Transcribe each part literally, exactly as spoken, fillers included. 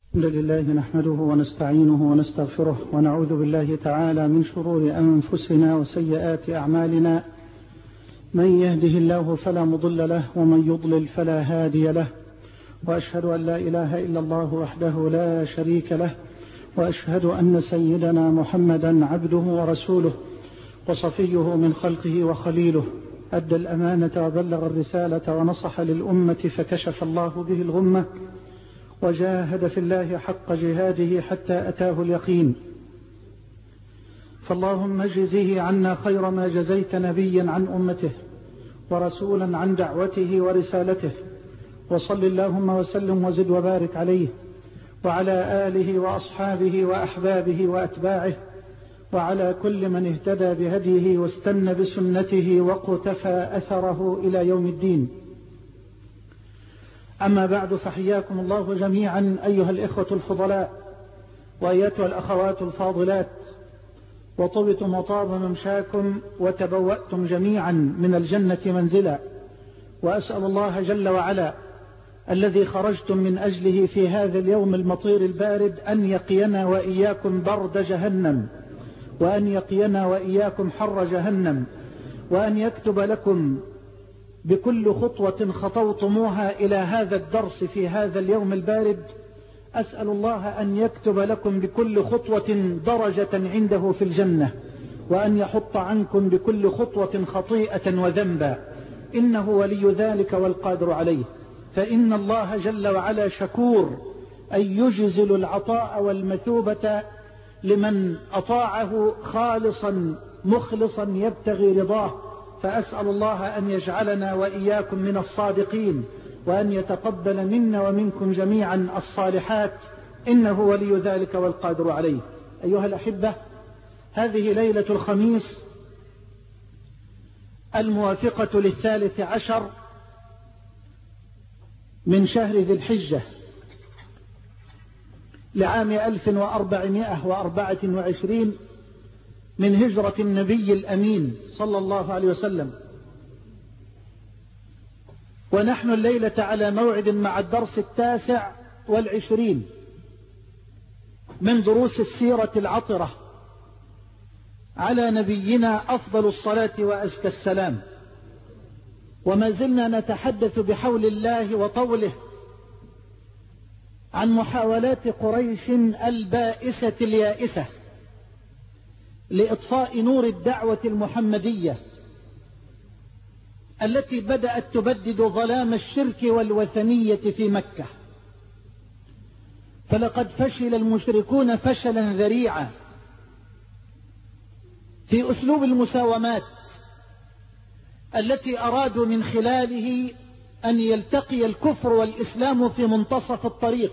الحمد لله نحمده ونستعينه ونستغفره ونعوذ بالله تعالى من شرور أنفسنا وسيئات أعمالنا. من يهده الله فلا مضل له ومن يضلل فلا هادي له، وأشهد أن لا إله إلا الله وحده لا شريك له، وأشهد أن سيدنا محمدا عبده ورسوله وصفيه من خلقه وخليله، أدى الأمانة وبلغ الرسالة ونصح للأمة فكشف الله به الغمة وجاهد في الله حق جهاده حتى أتاه اليقين. فاللهم اجزه عنا خير ما جزيت نبيا عن أمته ورسولا عن دعوته ورسالته، وصل اللهم وسلم وزد وبارك عليه وعلى آله وأصحابه وأحبابه وأتباعه وعلى كل من اهتدى بهديه واستنى بسنته واقتفى أثره إلى يوم الدين. أما بعد، فحياكم الله جميعا أيها الإخوة الفضلاء وأيتها الأخوات الفاضلات، وطبتم وطاب ممشاكم وتبوأتم جميعا من الجنة منزلا، وأسأل الله جل وعلا الذي خرجتم من أجله في هذا اليوم المطير البارد أن يقينا وإياكم برد جهنم، وأن يقينا وإياكم حر جهنم، وأن يكتب لكم بكل خطوة خطوتموها إلى هذا الدرس في هذا اليوم البارد. أسأل الله أن يكتب لكم بكل خطوة درجة عنده في الجنة، وأن يحط عنكم بكل خطوة خطيئة وذنبا، إنه ولي ذلك والقادر عليه. فإن الله جل وعلا شكور أن يجزل العطاء والمثوبة لمن أطاعه خالصا مخلصا يبتغي رضاه. فأسأل الله أن يجعلنا وإياكم من الصادقين، وأن يتقبل منا ومنكم جميعا الصالحات، إنه ولي ذلك والقادر عليه. أيها الأحبة، هذه ليلة الخميس الموافقة للثالث عشر من شهر ذي الحجة لعام ألف وأربعمائة وأربعة وعشرين من هجرة النبي الأمين صلى الله عليه وسلم، ونحن الليلة على موعد مع الدرس التاسع والعشرين من دروس السيرة العطرة على نبينا أفضل الصلاة وأزكى السلام. وما زلنا نتحدث بحول الله وطوله عن محاولات قريش البائسة اليائسة لإطفاء نور الدعوة المحمدية التي بدأت تبدد ظلام الشرك والوثنية في مكة. فلقد فشل المشركون فشلا ذريعا في أسلوب المساومات التي أرادوا من خلاله أن يلتقي الكفر والإسلام في منتصف الطريق،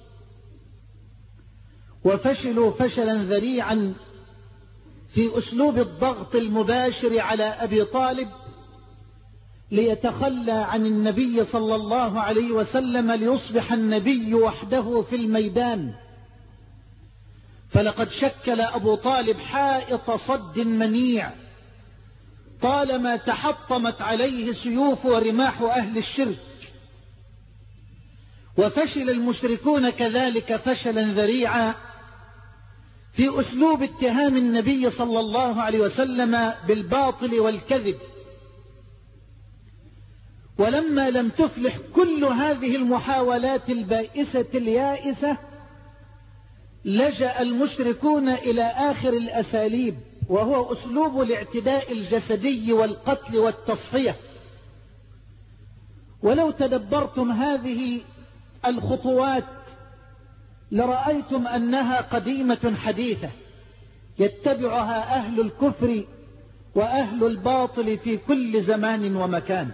وفشلوا فشلا ذريعا في أسلوب الضغط المباشر على أبي طالب ليتخلى عن النبي صلى الله عليه وسلم ليصبح النبي وحده في الميدان. فلقد شكل أبو طالب حائط صد منيع طالما تحطمت عليه سيوف ورماح أهل الشرك. وفشل المشركون كذلك فشلا ذريعا في أسلوب اتهام النبي صلى الله عليه وسلم بالباطل والكذب. ولما لم تفلح كل هذه المحاولات البائسة اليائسة، لجأ المشركون إلى آخر الأساليب، وهو أسلوب الاعتداء الجسدي والقتل والتصفية. ولو تدبرتم هذه الخطوات لرأيتم أنها قديمة حديثة يتبعها أهل الكفر وأهل الباطل في كل زمان ومكان.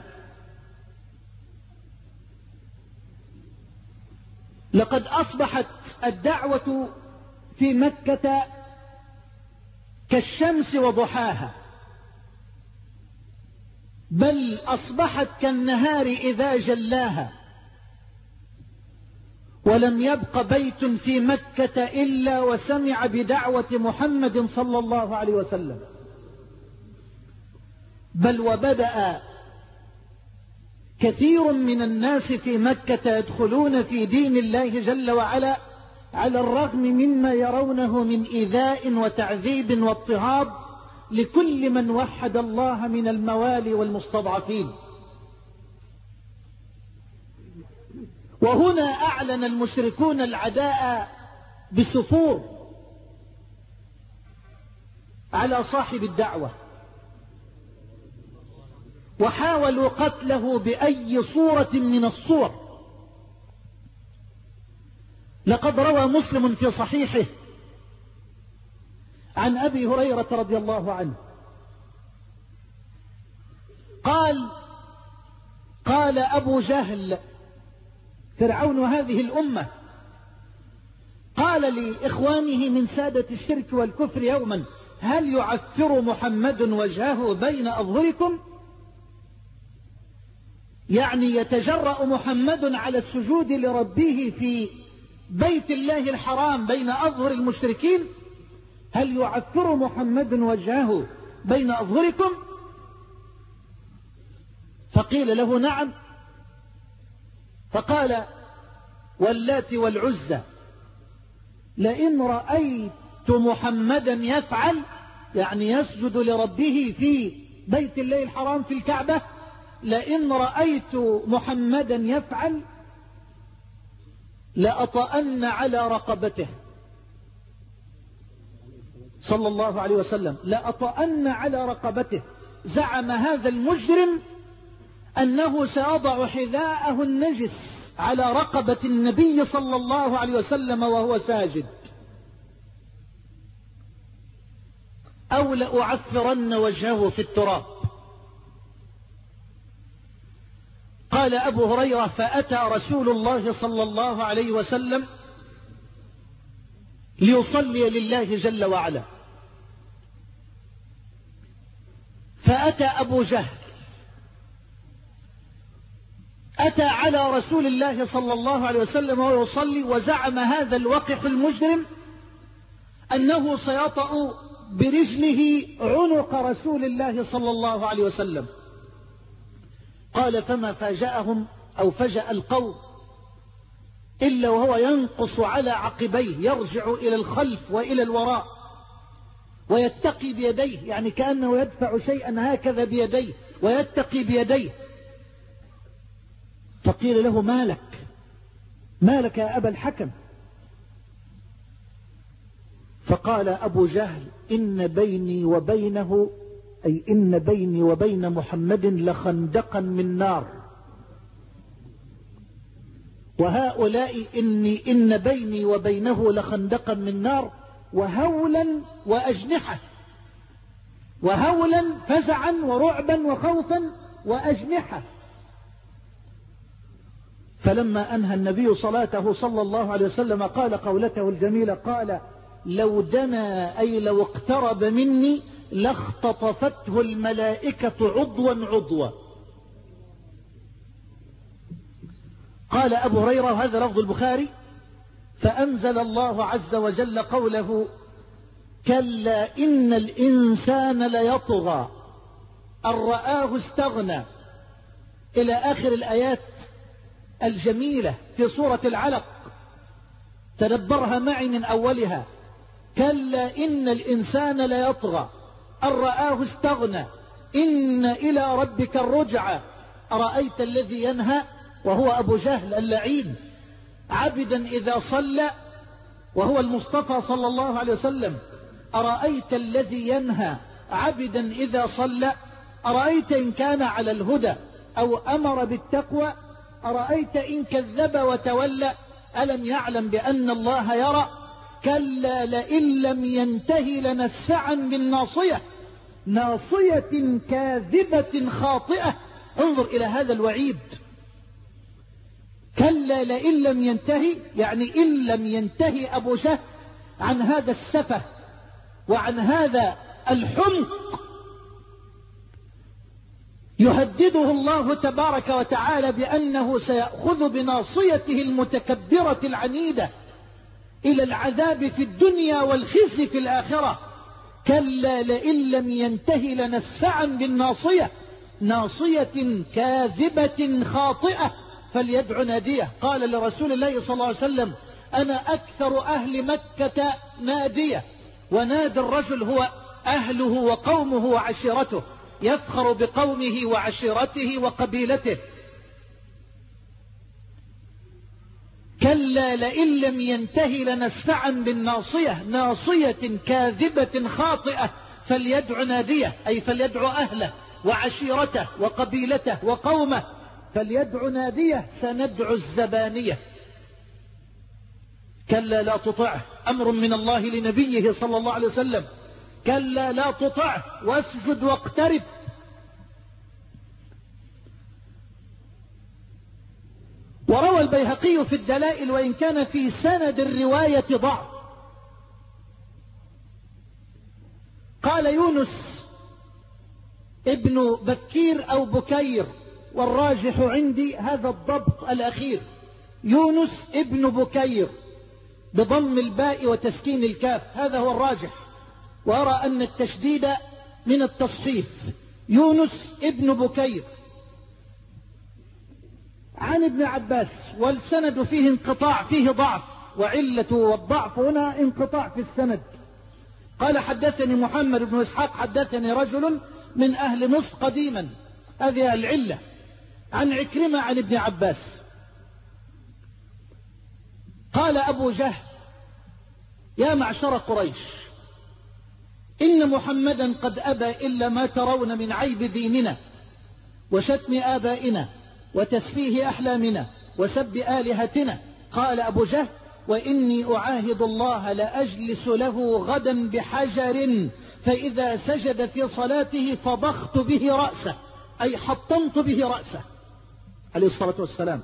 لقد أصبحت الدعوة في مكة كالشمس وضحاها، بل أصبحت كالنهار إذا جلاها، ولم يبق بيت في مكة إلا وسمع بدعوة محمد صلى الله عليه وسلم. بل وبدأ كثير من الناس في مكة يدخلون في دين الله جل وعلا على الرغم مما يرونه من إيذاء وتعذيب واضطهاد لكل من وحد الله من الموالي والمستضعفين. وهنا أعلن المشركون العداء بسفور على صاحب الدعوة، وحاولوا قتله بأي صورة من الصور. لقد روى مسلم في صحيحه عن أبي هريرة رضي الله عنه قال قال أبو جهل فرعون هذه الأمة، قال لإخوانه من سادة الشرك والكفر يوما: هل يعفر محمد وجهه بين أظهركم؟ يعني يتجرأ محمد على السجود لربه في بيت الله الحرام بين أظهر المشركين؟ هل يعفر محمد وجهه بين أظهركم؟ فقيل له: نعم. فقال: واللات والعزى لئن رأيت محمدا يفعل، يعني يسجد لربه في بيت الله الحرام في الكعبة، لئن رأيت محمدا يفعل لأطأن على رقبته صلى الله عليه وسلم، لأطأن على رقبته. زعم هذا المجرم أنه سيضع حذاءه النجس على رقبة النبي صلى الله عليه وسلم وهو ساجد، أو لأعفرن وجهه في التراب. قال أبو هريرة: فأتى رسول الله صلى الله عليه وسلم ليصلي لله جل وعلا، فأتى أبو جهل أتى على رسول الله صلى الله عليه وسلم وهو يصلي، وزعم هذا الوقح المجرم أنه سيطأ برجله عنق رسول الله صلى الله عليه وسلم. قال: فما فاجأهم أو فجأ القوم إلا وهو ينقص على عقبيه، يرجع إلى الخلف وإلى الوراء ويتقي بيديه، يعني كأنه يدفع شيئا هكذا بيديه ويتقي بيديه. فقيل له: ما لك ما لك يا أبا الحكم؟ فقال أبو جهل: إن بيني وبينه، أي إن بيني وبين محمد لخندقا من نار، وهؤلاء إني إن بيني وبينه لخندقا من نار، وهولا وأجنحة، وهولا فزعا ورعبا وخوفا وأجنحة. فلما أنهى النبي صلاته صلى الله عليه وسلم قال قولته الجميلة، قال: لو دنا أي لو اقترب مني لاختطفته الملائكة عضوا عضوا. قال أبو هريرة، وهذا لفظ البخاري: فأنزل الله عز وجل قوله: كلا إن الإنسان ليطغى أن رآه استغنى، إلى آخر الآيات الجميلة في سورة العلق. تدبرها معي من أولها: كلا إن الإنسان ليطغى أن رآه استغنى إن إلى ربك الرجعى. أرأيت الذي ينهى، وهو أبو جهل اللعين، عبدا إذا صلى، وهو المصطفى صلى الله عليه وسلم. أرأيت الذي ينهى عبدا إذا صلى، أرأيت إن كان على الهدى أو أمر بالتقوى، أرأيت إن كذب وتولى، ألم يعلم بأن الله يرى. كلا لئن لم ينتهي لنسفعا بالناصية، ناصية كاذبة خاطئة. انظر إلى هذا الوعيد: كلا لئن لم ينتهي، يعني إن لم ينتهي أبو جهل عن هذا السفه وعن هذا الحمق، يهدده الله تبارك وتعالى بأنه سيأخذ بناصيته المتكبرة العنيدة إلى العذاب في الدنيا والخزي في الآخرة. كلا لئن لم ينتهي لنسفعا بالناصية، ناصية كاذبة خاطئة، فليدع ناديه. قال لرسول الله صلى الله عليه وسلم: أنا أكثر أهل مكة نادية. ونادي الرجل هو أهله وقومه وعشيرته، يفخر بقومه وعشيرته وقبيلته. كلا لئن لم ينتهي لنسفعا بالناصية، ناصية كاذبة خاطئة، فليدع ناديه، أي فليدع أهله وعشيرته وقبيلته وقومه، فليدع ناديه، سندع الزبانية. كلا لا تطعه، أمر من الله لنبيه صلى الله عليه وسلم. كلا لا تطعه واسجد واقترب. وروى البيهقي في الدلائل وإن كان في سند الرواية ضعف، قال يونس ابن بكير أو بكير، والراجح عندي هذا الضبط الأخير، يونس ابن بكير بضم الباء وتسكين الكاف، هذا هو الراجح. وأرى أن التشديد من التصحيف، يونس ابن بكير عن ابن عباس، والسند فيه انقطاع، فيه ضعف، وعلة والضعف هنا انقطاع في السند. قال حدثني محمد بن إسحاق حدثني رجل من أهل مصر قديما، هذه العلة، عن عكرمة عن ابن عباس. قال أبو جهل يا معشر قريش، إن محمدا قد أبى إلا ما ترون من عيب ديننا وشتم آبائنا وتسفيه أحلامنا وسب آلهتنا. قال أبو جهل وإني أعاهد الله لأجلس له غدا بحجر، فإذا سجد في صلاته فضخت به رأسه، أي حطمت به رأسه عليه الصلاة والسلام.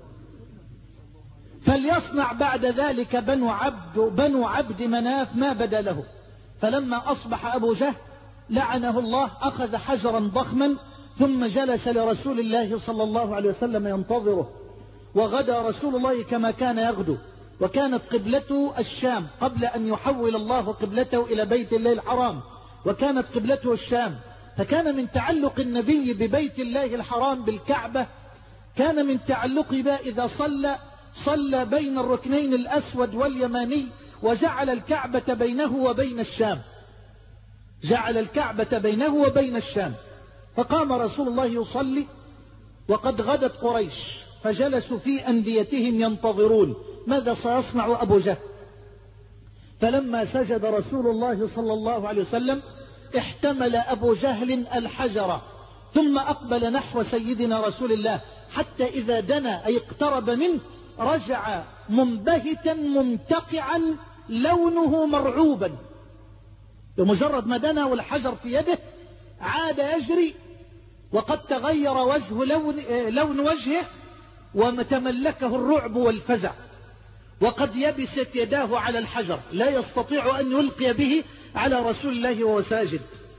فليصنع بعد ذلك بنو عبد, بنو عبد مناف ما بدا له. فلما أصبح أبو جهل لعنه الله أخذ حجرا ضخما ثم جلس لرسول الله صلى الله عليه وسلم ينتظره. وغدا رسول الله كما كان يغدو، وكانت قبلته الشام قبل أن يحول الله قبلته إلى بيت الله الحرام، وكانت قبلته الشام. فكان من تعلق النبي ببيت الله الحرام بالكعبة، كان من تعلقه بها إذا صلى صلى بين الركنين الأسود واليماني، وجعل الكعبة بينه وبين الشام، جعل الكعبة بينه وبين الشام. فقام رسول الله يصلي وقد غدت قريش، فجلسوا في أنديتهم ينتظرون ماذا سيصنع أبو جهل. فلما سجد رسول الله صلى الله عليه وسلم احتمل أبو جهل الحجر ثم أقبل نحو سيدنا رسول الله، حتى إذا دنا أي اقترب منه رجع منبهتا ممتقعا لونه مرعوبا. بمجرد ما دنا والحجر في يده عاد يجري، وقد تغير وجه لون, لون وجهه وتملكه الرعب والفزع، وقد يبست يداه على الحجر لا يستطيع أن يلقي به على رسول الله وهو ساجد.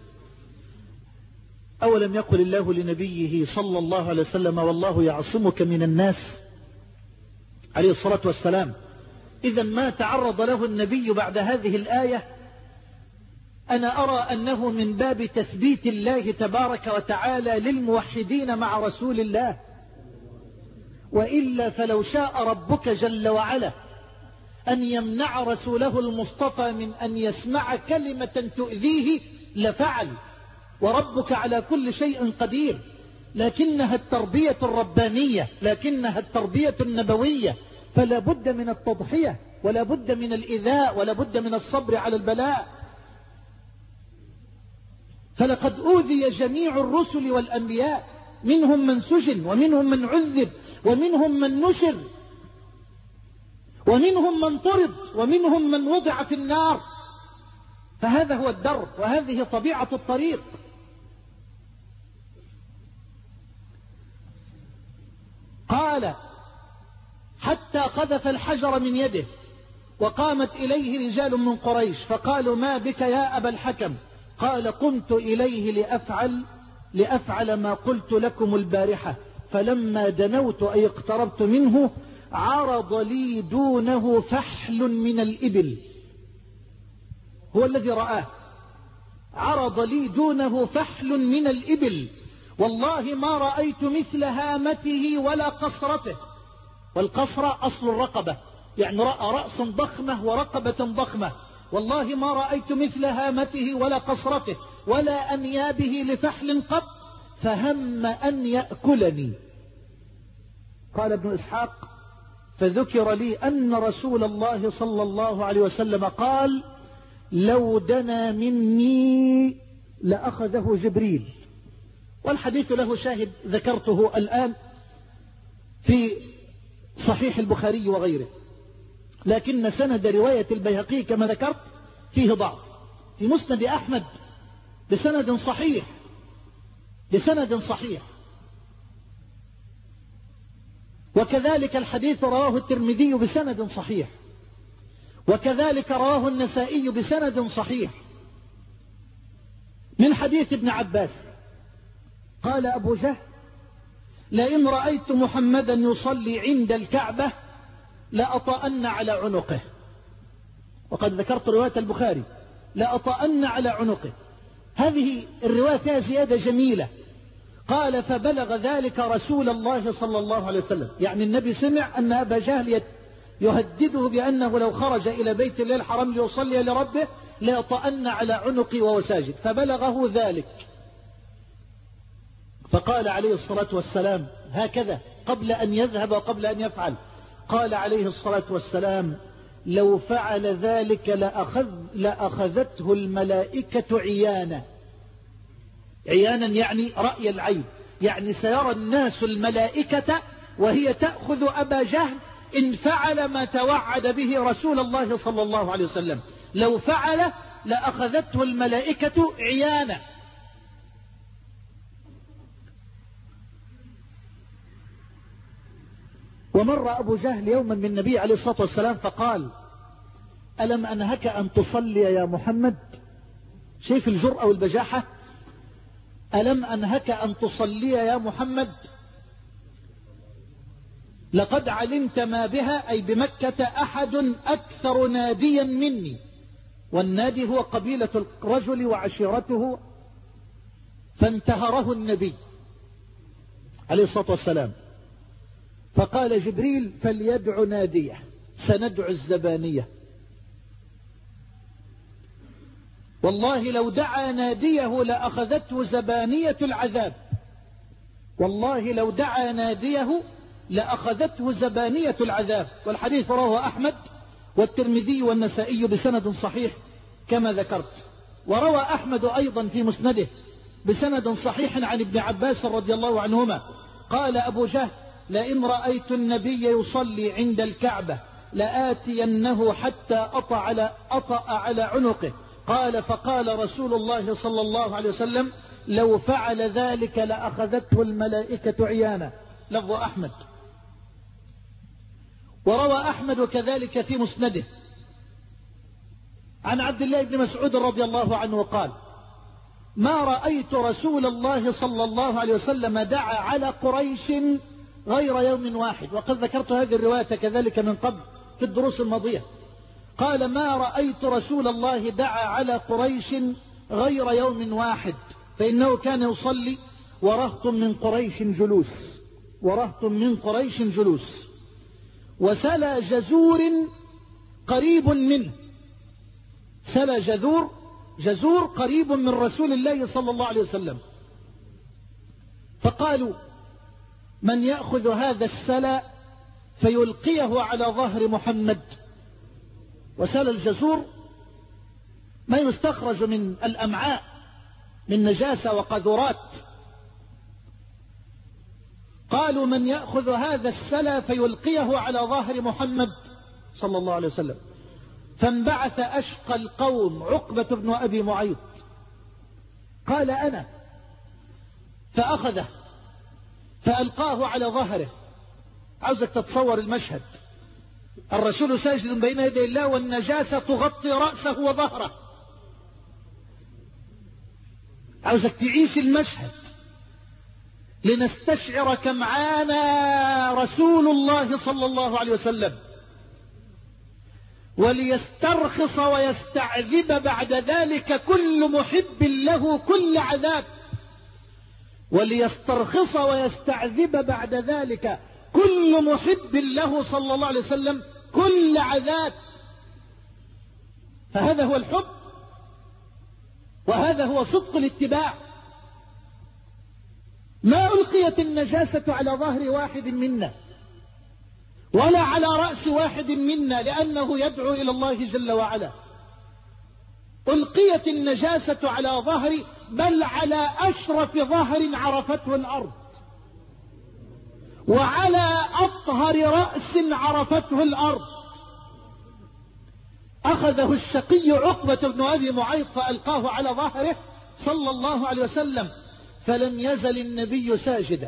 أولم يقل الله لنبيه صلى الله عليه وسلم والله يعصمك من الناس عليه الصلاة والسلام. إذا ما تعرض له النبي بعد هذه الآية أنا أرى أنه من باب تثبيت الله تبارك وتعالى للموحدين مع رسول الله، وإلا فلو شاء ربك جل وعلا أن يمنع رسوله المصطفى من أن يسمع كلمة تؤذيه لفعل، وربك على كل شيء قدير. لكنها التربية الربانية، لكنها التربية النبوية، فلا بد من التضحية ولا بد من الإيذاء ولا بد من الصبر على البلاء. فلقد أوذي جميع الرسل والأنبياء، منهم من سجن ومنهم من عذب ومنهم من نشر ومنهم من طرد ومنهم من وضع في النار. فهذا هو الدرب وهذه طبيعة الطريق. قال حتى قذف الحجر من يده، وقامت إليه رجال من قريش فقالوا ما بك يا أبا الحكم؟ قال قمت إليه لأفعل لأفعل ما قلت لكم البارحة، فلما دنوت أي اقتربت منه عرض لي دونه فحل من الإبل. هو الذي رآه، عرض لي دونه فحل من الإبل، والله ما رأيت مثل هامته ولا قصرته. والقصر أصل الرقبة، يعني رأى رأسا ضخمة ورقبة ضخمة، والله ما رأيت مثل هامته ولا قصرته ولا أنيابه لفحل قط، فهم أن يأكلني. قال ابن إسحاق: فذكر لي أن رسول الله صلى الله عليه وسلم قال: لو دنا مني لأخذه جبريل. والحديث له شاهد ذكرته الآن في صحيح البخاري وغيره، لكن سند رواية البيهقي كما ذكرت فيه ضعف. في مسند أحمد بسند صحيح بسند صحيح وكذلك الحديث رواه الترمذي بسند صحيح، وكذلك رواه النسائي بسند صحيح من حديث ابن عباس قال أبو جهل: لئن رأيت محمدا يصلي عند الكعبة لأطأن على عنقه. وقد ذكرت رواية البخاري: لأطأن على عنقه. هذه الرواية فيها زيادة جميلة. قال: فبلغ ذلك رسول الله صلى الله عليه وسلم، يعني النبي سمع أن أبا جهل يهدده بأنه لو خرج إلى بيت الله الحرام ليصلي لربه ليطأن على عنقي وهو ساجد، فبلغه ذلك. فقال عليه الصلاة والسلام هكذا قبل أن يذهب وقبل أن يفعل، قال عليه الصلاة والسلام: لو فعل ذلك لأخذ لأخذته الملائكة عيانا. عيانا يعني رأي العين، يعني سيرى الناس الملائكة وهي تأخذ أبا جهل إن فعل ما توعد به رسول الله صلى الله عليه وسلم. لو فعل لأخذته الملائكة عيانا. ومر أبو جهل يوما من النبي عليه الصلاة والسلام فقال: ألم أنهك أن تصلي يا محمد؟ شايف الجرأة والبجاحة؟ ألم أنهك أن تصلي يا محمد؟ لقد علمت ما بها، أي بمكة، أحد أكثر ناديا مني. والنادي هو قبيلة الرجل وعشيرته. فانتهره النبي عليه الصلاة والسلام، فقال جبريل: فليدع ناديه، سندع الزبانية. والله لو دعا ناديه لأخذته زبانية العذاب. والله لو دعا ناديه لأخذته زبانية العذاب. والحديث رواه أحمد والترمذي والنسائي بسند صحيح كما ذكرت. وروى أحمد أيضا في مسنده بسند صحيح عن ابن عباس رضي الله عنهما قال أبو جهل: لئن رأيت النبي يصلي عند الكعبة لآتينه حتى أطأ على, أطأ على عنقه. قال: فقال رسول الله صلى الله عليه وسلم: لو فعل ذلك لأخذته الملائكة عيانا. لفظ أحمد. وروى أحمد كذلك في مسنده عن عبد الله بن مسعود رضي الله عنه قال: ما رأيت رسول الله صلى الله عليه وسلم دعا على قريش غير يوم واحد. وقد ذكرت هذه الرواية كذلك من قبل في الدروس الماضية. قال: ما رأيت رسول الله دعا على قريش غير يوم واحد، فإنه كان يصلي ورهط من قريش جلوس ورهط من قريش جلوس وسلى جزور قريب منه. سلى جذور جزور قريب من رسول الله صلى الله عليه وسلم. فقالوا: من يأخذ هذا السلى فيلقيه على ظهر محمد. وسلى الجزور ما يستخرج من الأمعاء من نجاسة وقذورات. قالوا: من يأخذ هذا السلى فيلقيه على ظهر محمد صلى الله عليه وسلم. فانبعث أشقى القوم عقبة بن أبي معيط قال: أنا. فأخذه فألقاه على ظهره. عاوزك تتصور المشهد: الرسول ساجد بين يدي الله والنجاسة تغطي رأسه وظهره. عاوزك تعيش المشهد لنستشعر كم عانى رسول الله صلى الله عليه وسلم، وليسترخص ويستعذب بعد ذلك كل محب له كل عذاب. وليسترخص ويستعذب بعد ذلك كل محب له صلى الله عليه وسلم كل عذاب. فهذا هو الحب، وهذا هو صدق الاتباع. ما ألقيت النجاسة على ظهر واحد منا ولا على رأس واحد منا لأنه يدعو إلى الله جل وعلا. ألقيت النجاسة على ظهر، بل على أشرف ظهر عرفته الأرض، وعلى أطهر رأس عرفته الأرض. أخذه الشقي عقبة بن أبي معيط فألقاه على ظهره صلى الله عليه وسلم، فلم يزل النبي ساجدا،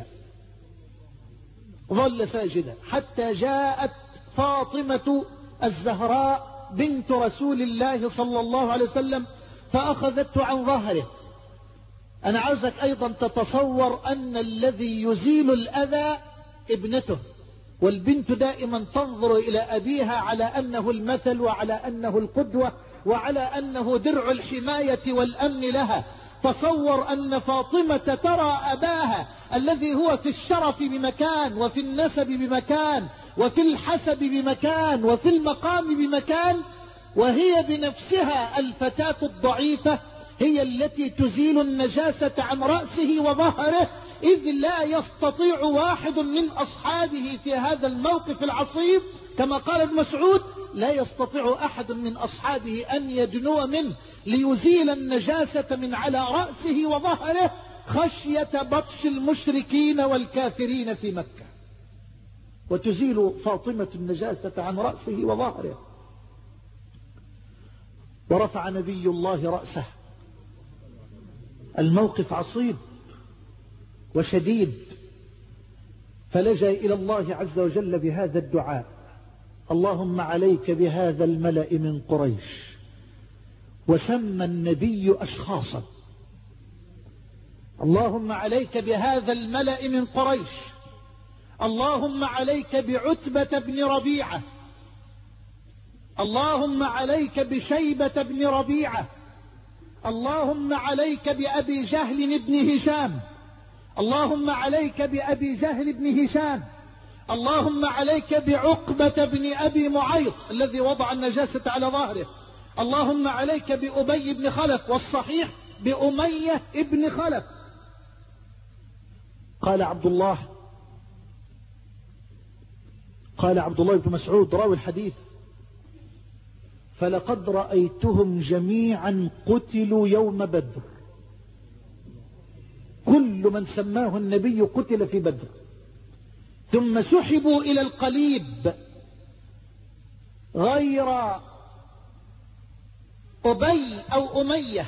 ظل ساجدا حتى جاءت فاطمة الزهراء بنت رسول الله صلى الله عليه وسلم فأخذته عن ظهره. أنا عاوزك أيضا تتصور أن الذي يزيل الأذى ابنته، والبنت دائما تنظر إلى أبيها على أنه المثل وعلى أنه القدوة وعلى أنه درع الحماية والأمن لها. تصور أن فاطمة ترى أباها الذي هو في الشرف بمكان، وفي النسب بمكان، وفي الحسب بمكان، وفي المقام بمكان، وهي بنفسها الفتاة الضعيفة هي التي تزيل النجاسة عن رأسه وظهره، إذ لا يستطيع واحد من أصحابه في هذا الموقف العصيب، كما قال ابن مسعود: لا يستطيع أحد من أصحابه أن يدنو منه ليزيل النجاسة من على رأسه وظهره خشية بطش المشركين والكافرين في مكة. وتزيل فاطمة النجاسة عن رأسه وظهره. ورفع نبي الله رأسه. الموقف عصيب وشديد، فلجأ إلى الله عز وجل بهذا الدعاء: اللهم عليك بهذا الملأ من قريش. وسمى النبي أشخاصا: اللهم عليك بهذا الملأ من قريش، اللهم عليك بعتبة بن ربيعة، اللهم عليك بشيبة بن ربيعة، اللهم عليك بأبي جهل بن هشام، اللهم عليك بأبي جهل بن هشام، اللهم عليك بعقبة بن أبي معيط الذي وضع النجاسة على ظهره، اللهم عليك بأبي بن خلف، والصحيح بأمية بن خلف. قال عبد الله قال عبد الله بن مسعود راوي الحديث: فلقد رأيتهم جميعا قتلوا يوم بدر. كل من سماه النبي قتل في بدر، ثم سحبوا إلى القليب غير أبي أو أمية،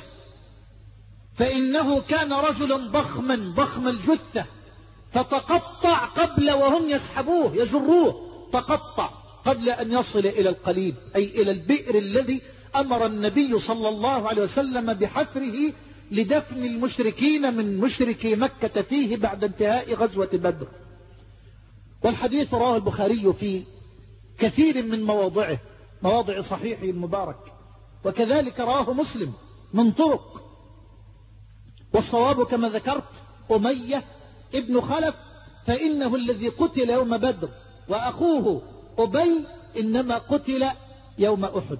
فإنه كان رجلا ضخما ضخم الجثة، فتقطع قبل وهم يسحبوه يجروه، تقطع قبل أن يصل إلى القليب، أي إلى البئر الذي أمر النبي صلى الله عليه وسلم بحفره لدفن المشركين من مشركي مكة فيه بعد انتهاء غزوة بدر. والحديث رواه البخاري في كثير من مواضعه، مواضع صحيحه المبارك، وكذلك رواه مسلم من طرق. والصواب كما ذكرت أمية ابن خلف، فإنه الذي قتل يوم بدر، وأخوه أبي إنما قتل يوم أحد.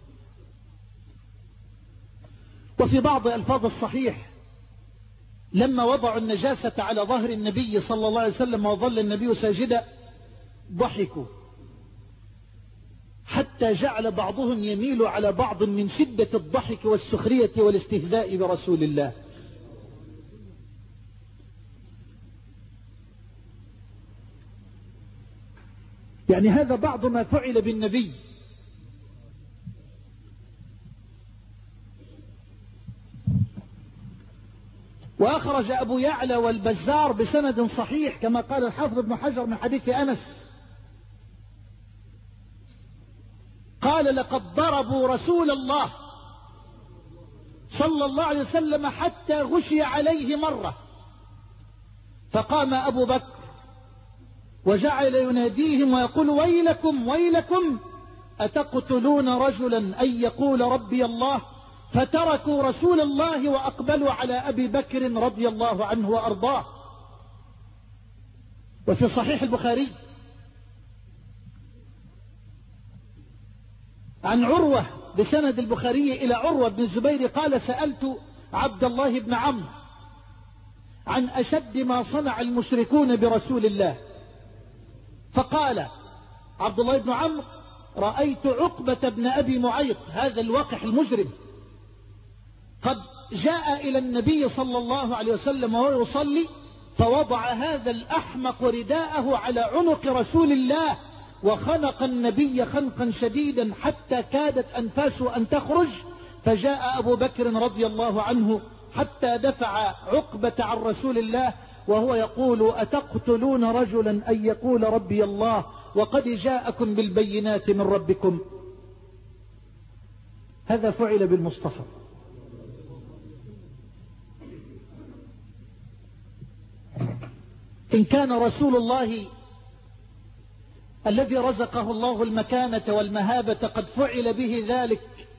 وفي بعض ألفاظ الصحيح لما وضعوا النجاسة على ظهر النبي صلى الله عليه وسلم وظل النبي ساجدا ضحكوا، حتى جعل بعضهم يميل على بعض من شدة الضحك والسخرية والاستهزاء برسول الله. يعني هذا بعض ما فعل بالنبي. وأخرج أبو يعلى والبزار بسند صحيح كما قال الحافظ ابن حجر من حديث أنس قال: لقد ضربوا رسول الله صلى الله عليه وسلم حتى غشي عليه مرة، فقام أبو بكر وجعل يناديهم ويقول: ويلكم ويلكم أتقتلون رجلا أن يقول ربي الله؟ فتركوا رسول الله وأقبلوا على أبي بكر رضي الله عنه وأرضاه. وفي صحيح البخاري عن عروة بسند البخاري إلى عروة بن الزبير قال سألت عبد الله بن عمرو عن أشد ما صنع المشركون برسول الله، فقال عبد الله بن عمرو رأيت عقبة بن أبي معيط هذا الوقح المجرم قد جاء إلى النبي صلى الله عليه وسلم وهو يصلي، فوضع هذا الأحمق رداءه على عنق رسول الله وخنق النبي خنقا شديدا حتى كادت أنفاسه أن تخرج، فجاء أبو بكر رضي الله عنه حتى دفع عقبة عن رسول الله وهو يقول أتقتلون رجلا أن يقول ربي الله وقد جاءكم بالبينات من ربكم؟ هذا فعل بالمصطفى. إن كان رسول الله الذي رزقه الله المكانة والمهابة قد فعل به ذلك،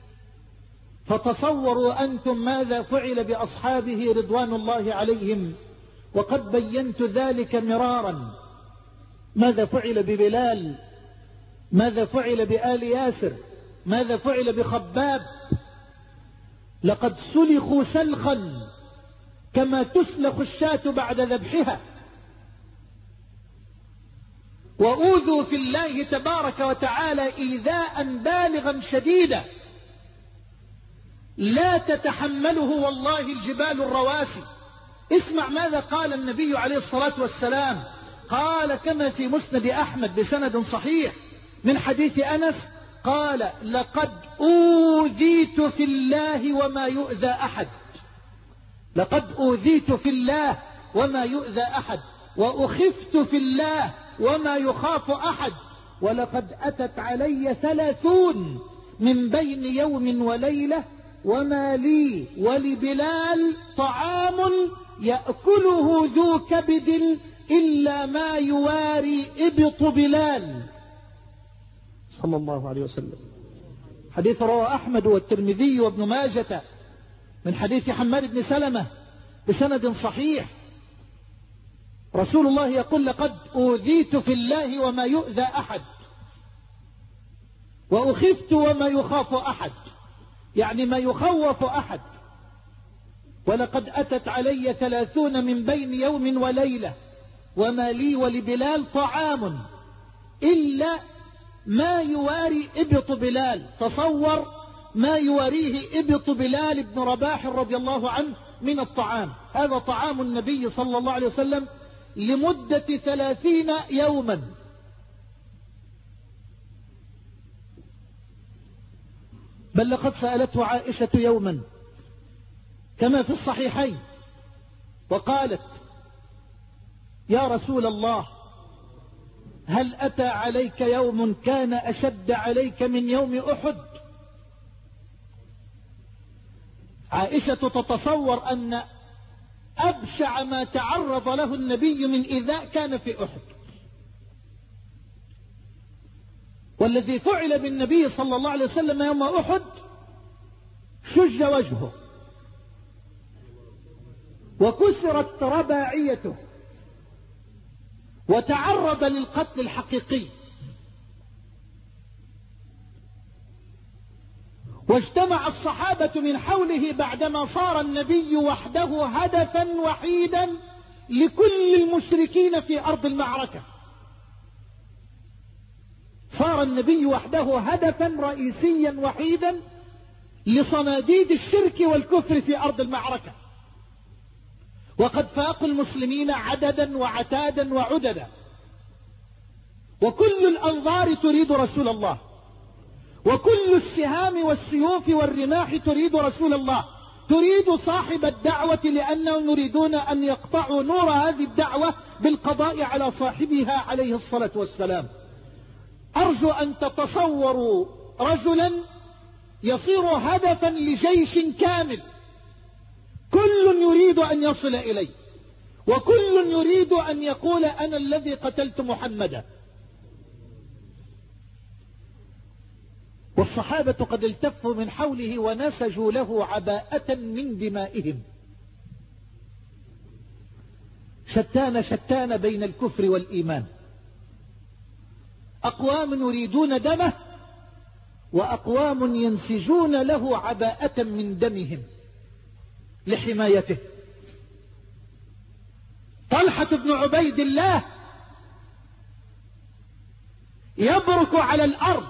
فتصوروا أنتم ماذا فعل بأصحابه رضوان الله عليهم، وقد بينت ذلك مرارا. ماذا فعل ببلال، ماذا فعل بآل ياسر، ماذا فعل بخباب؟ لقد سلخوا سلخا كما تسلخ الشاة بعد ذبحها، وأوذوا في الله تبارك وتعالى إيذاء بالغا شديدا لا تتحمله والله الجبال الرواسي. اسمع ماذا قال النبي عليه الصلاة والسلام، قال كما في مسند أحمد بسند صحيح من حديث أنس قال لقد أوذيت في الله وما يؤذى أحد، لقد أوذيت في الله وما يؤذى أحد، وأخفت في الله وما يخاف أحد، ولقد أتت علي ثلاثون من بين يوم وليلة وما لي ولبلال طعام يأكله ذو كبد إلا ما يواري إبط بلال صلى الله عليه وسلم. حديث رواه أحمد والترمذي وابن ماجة من حديث حماد بن سلمة بسند صحيح. رسول الله يقول لقد أوذيت في الله وما يؤذى أحد، وأخفت وما يخاف أحد، يعني ما يخوف أحد. ولقد أتت علي ثلاثون من بين يوم وليلة وما لي ولبلال طعام إلا ما يواري إبط بلال. تصور ما يواريه إبط بلال بن رباح رضي الله عنه من الطعام. هذا طعام النبي صلى الله عليه وسلم لمدة ثلاثين يوما. بل لقد سألته عائشة يوما كما في الصحيحين وقالت يا رسول الله هل أتى عليك يوم كان أشد عليك من يوم أحد؟ عائشة تتصور أن أبشع ما تعرض له النبي من إيذاء كان في أحد. والذي فعل بالنبي صلى الله عليه وسلم يوم أحد شج وجهه وكسرت رباعيته وتعرض للقتل الحقيقي. واجتمع الصحابة من حوله بعدما صار النبي وحده هدفا وحيدا لكل المشركين في أرض المعركة. صار النبي وحده هدفا رئيسيا وحيدا لصناديد الشرك والكفر في أرض المعركة، وقد فاقوا المسلمين عددا وعتادا وعددا، وكل الأنظار تريد رسول الله، وكل السهام والسيوف والرماح تريد رسول الله، تريد صاحب الدعوة، لأنهم يريدون أن يقطعوا نور هذه الدعوة بالقضاء على صاحبها عليه الصلاة والسلام. أرجو أن تتصوروا رجلا يصير هدفا لجيش كامل، كل يريد أن يصل إليه، وكل يريد أن يقول أنا الذي قتلت محمدا. والصحابة قد التفوا من حوله ونسجوا له عباءة من دمائهم. شتان شتان بين الكفر والإيمان، أقوام يريدون دمه وأقوام ينسجون له عباءة من دمهم لحمايته. طلحة بن عبيد الله يبرك على الأرض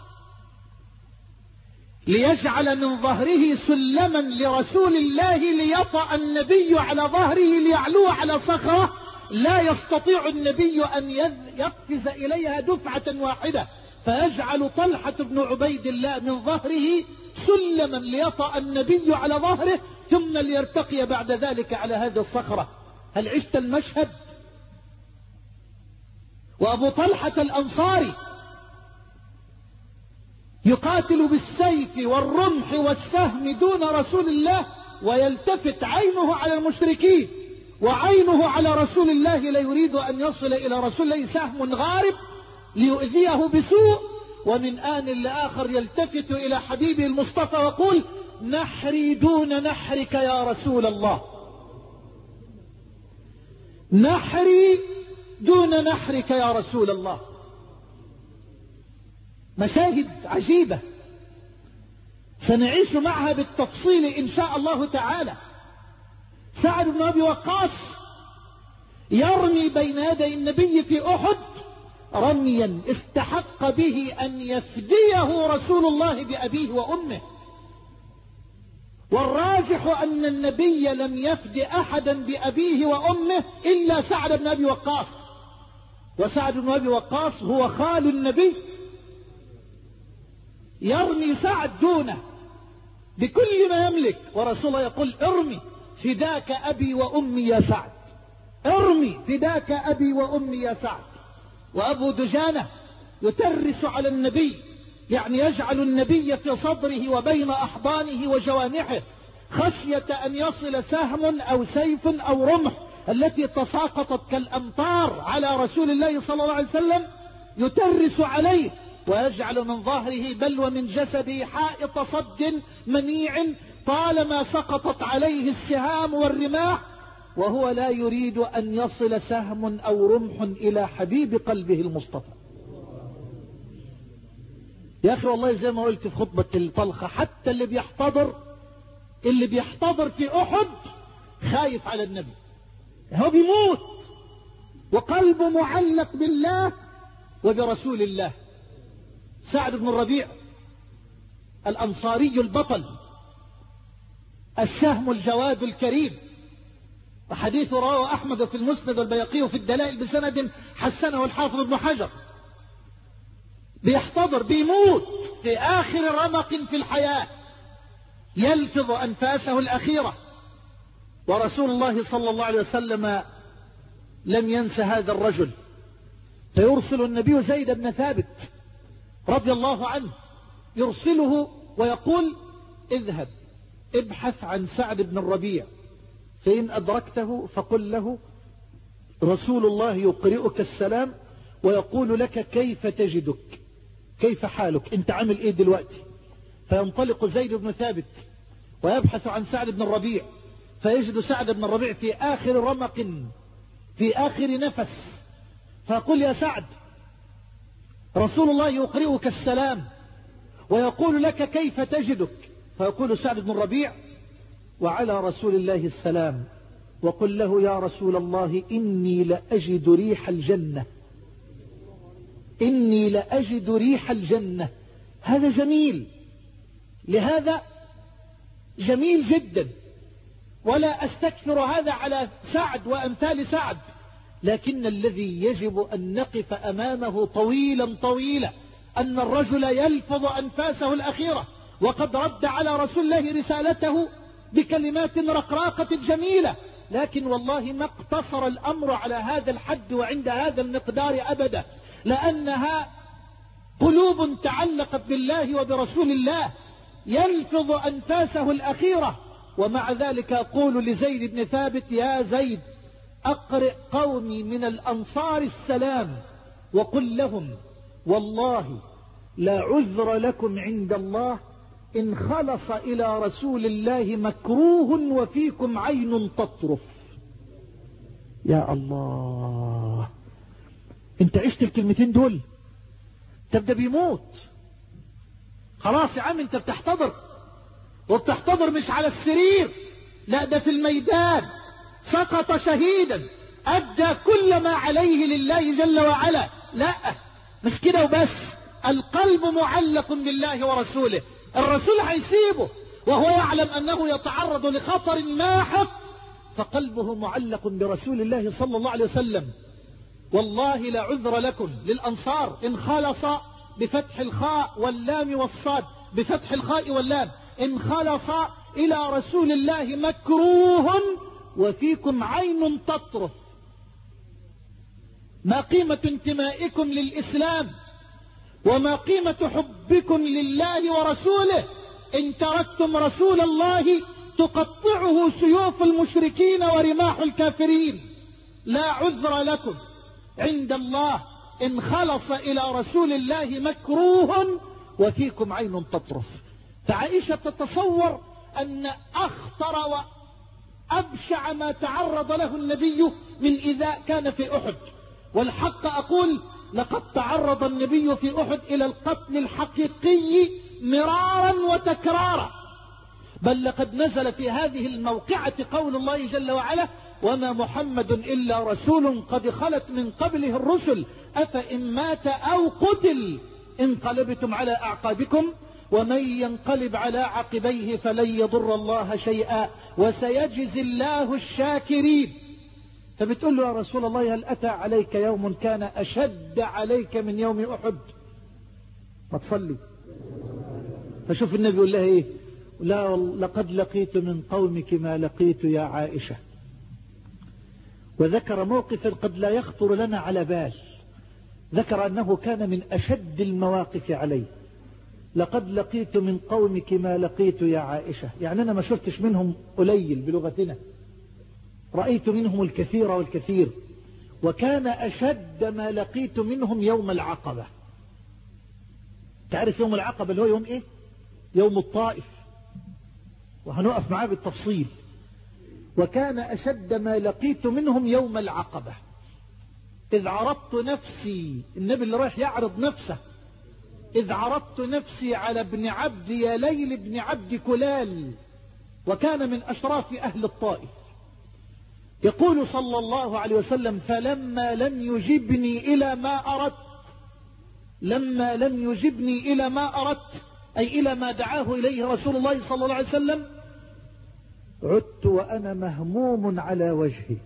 ليجعل من ظهره سلما لرسول الله ليطأ النبي على ظهره ليعلو على صخرة لا يستطيع النبي أن يقفز إليها دفعة واحدة، فيجعل طلحة بن عبيد الله من ظهره سلما ليطأ النبي على ظهره ثم ليرتقي بعد ذلك على هذه الصخرة. هل عشت المشهد؟ وأبو طلحة الأنصاري يقاتل بالسيف والرمح والسهم دون رسول الله، ويلتفت عينه على المشركين وعينه على رسول الله، لا يريد أن يصل إلى رسول الله سهم غارب ليؤذيه بسوء، ومن آن لآخر يلتفت إلى حبيبه المصطفى ويقول: نحري دون نحرك يا رسول الله، نحري دون نحرك يا رسول الله. مشاهد عجيبة سنعيش معها بالتفصيل إن شاء الله تعالى. سعد بن أبي وقاص يرمي بين يدي النبي في أحد رميا استحق به أن يفديه رسول الله بأبيه وأمه، والراجح أن النبي لم يفد أحدا بأبيه وأمه إلا سعد بن أبي وقاص، وسعد بن أبي وقاص هو خال النبي. يرمي سعد دونه بكل ما يملك، ورسول الله يقول: ارمي فداك أبي وأمي يا سعد، ارمي فداك أبي وأمي يا سعد. وأبو دجانة يترس على النبي، يعني يجعل النبي في صدره وبين أحضانه وجوانحه خشية أن يصل سهم أو سيف أو رمح التي تساقطت كالأمطار على رسول الله صلى الله عليه وسلم، يترس عليه ويجعل من ظهره بل ومن جسده حائط صد منيع طالما سقطت عليه السهام والرماح، وهو لا يريد أن يصل سهم أو رمح إلى حبيب قلبه المصطفى. يا أخي والله زي ما قلت في خطبة الطلخة، حتى اللي بيحتضر اللي بيحتضر في أحد خايف على النبي، هو بيموت وقلبه معلق بالله وبرسول الله. سعد بن الربيع الأنصاري البطل، الشهم الجواد الكريم، وحديث رواه أحمد في المسند والبيهقي في الدلائل بسند حسنه الحافظ ابن حجر. بيحتضر بيموت في آخر رمق في الحياة، يلفظ أنفاسه الأخيرة، ورسول الله صلى الله عليه وسلم لم ينس هذا الرجل، فيرسل النبي زيد بن ثابت رضي الله عنه، يرسله ويقول: اذهب ابحث عن سعد بن الربيع، فإن أدركته فقل له رسول الله يقرئك السلام ويقول لك كيف تجدك، كيف حالك، انت عامل ايه دلوقتي. فينطلق زيد بن ثابت ويبحث عن سعد بن الربيع، فيجد سعد بن الربيع في آخر رمق في آخر نفس، فيقول: يا سعد رسول الله يقرئك السلام ويقول لك كيف تجدك. فيقول سعد بن الربيع: وعلى رسول الله السلام، وقل له يا رسول الله إني لأجد ريح الجنة، إني لأجد ريح الجنة. هذا جميل، لهذا جميل جدا، ولا أستكثر هذا على سعد وأمثال سعد، لكن الذي يجب أن نقف أمامه طويلا طويلا أن الرجل يلفظ أنفاسه الأخيرة، وقد رد على رسول الله رسالته بكلمات رقراقة جميلة، لكن والله ما اقتصر الأمر على هذا الحد وعند هذا المقدار أبدا، لأنها قلوب تعلقت بالله وبرسول الله، يلفظ أنفاسه الأخيرة. ومع ذلك أقول لزيد بن ثابت: يا زيد أقرئ قومي من الأنصار السلام وقل لهم والله لا عذر لكم عند الله إن خلص إلى رسول الله مكروه وفيكم عين تطرف. يا الله، انت عشت الكلمتين دول؟ تبدأ بيموت خلاص يا عم انت بتحتضر، وبتحتضر مش على السرير، لا ده في الميدان، سقط شهيدا، ادى كل ما عليه لله جل وعلا. لا مش كده وبس، القلب معلق بالله ورسوله، الرسول هيسيبه وهو يعلم انه يتعرض لخطر ماحق، فقلبه معلق برسول الله صلى الله عليه وسلم. والله لا عذر لكم للأنصار إن خلص بفتح الخاء واللام والصاد، بفتح الخاء واللام، إن خلص إلى رسول الله مكروه وفيكم عين تطرف. ما قيمة انتمائكم للإسلام وما قيمة حبكم لله ورسوله إن تركتم رسول الله تقطعه سيوف المشركين ورماح الكافرين؟ لا عذر لكم عند الله إن خلص إلى رسول الله مكروه وفيكم عين تطرف. فعائشة تتصور أن أخطر وأبشع ما تعرض له النبي من إذا كان في أحد، والحق أقول لقد تعرض النبي في أحد إلى القتل الحقيقي مرارا وتكرارا، بل لقد نزل في هذه الموقعة قول الله جل وعلا: وما محمد إلا رسول قد خلت من قبله الرسل أفإن مات أو قتل انقلبتم على أعقابكم ومن ينقلب على عقبيه فلن يضر الله شيئا وسيجزي الله الشاكرين. فبتقول له يا رسول الله هل أتى عليك يوم كان أشد عليك من يوم أحد؟ ما تصلي. فشوف النبي يقول لها ايه: لا لقد لقيت من قومك ما لقيت يا عائشة. وذكر موقفا قد لا يخطر لنا على بال، ذكر أنه كان من أشد المواقف عليه. لقد لقيت من قومك ما لقيت يا عائشة، يعني أنا ما شفتش منهم قليل بلغتنا، رأيت منهم الكثير والكثير. وكان أشد ما لقيت منهم يوم العقبة. تعرف يوم العقبة اللي هو يوم إيه؟ يوم الطائف، وهنقف معاه بالتفصيل. وكان أشد ما لقيت منهم يوم العقبة إذ عرضت نفسي، النبي اللي رايح يعرض نفسه، إذ عرضت نفسي على ابن عبد يا ليل بن عبد كلال، وكان من أشراف أهل الطائف. يقول صلى الله عليه وسلم: فلما لم يجبني إلى ما أردت، لما لم يجبني إلى ما أردت أي إلى ما دعاه إليه رسول الله صلى الله عليه وسلم، عدت وأنا مهموم على وجهي.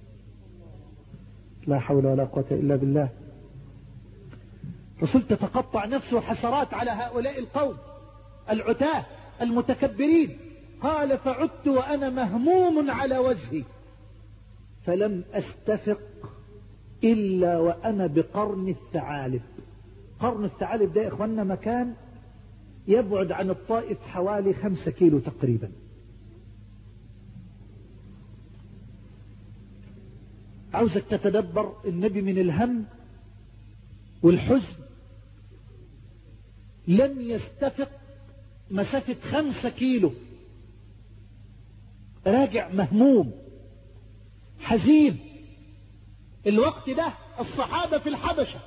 لا حول ولا قوة إلا بالله. رسول تتقطع نفسه حسرات على هؤلاء القوم العتاة المتكبرين. قال: فعدت وأنا مهموم على وجهي فلم أستفق إلا وأنا بقرن الثعالب. قرن الثعالب ده يا إخواننا مكان يبعد عن الطائف حوالي خمسة كيلو تقريبا. عاوزك تتدبر النبي من الهم والحزن لم يستفق مسافة خمسة كيلو، راجع مهموم حزين. الوقت ده الصحابة في الحبشة،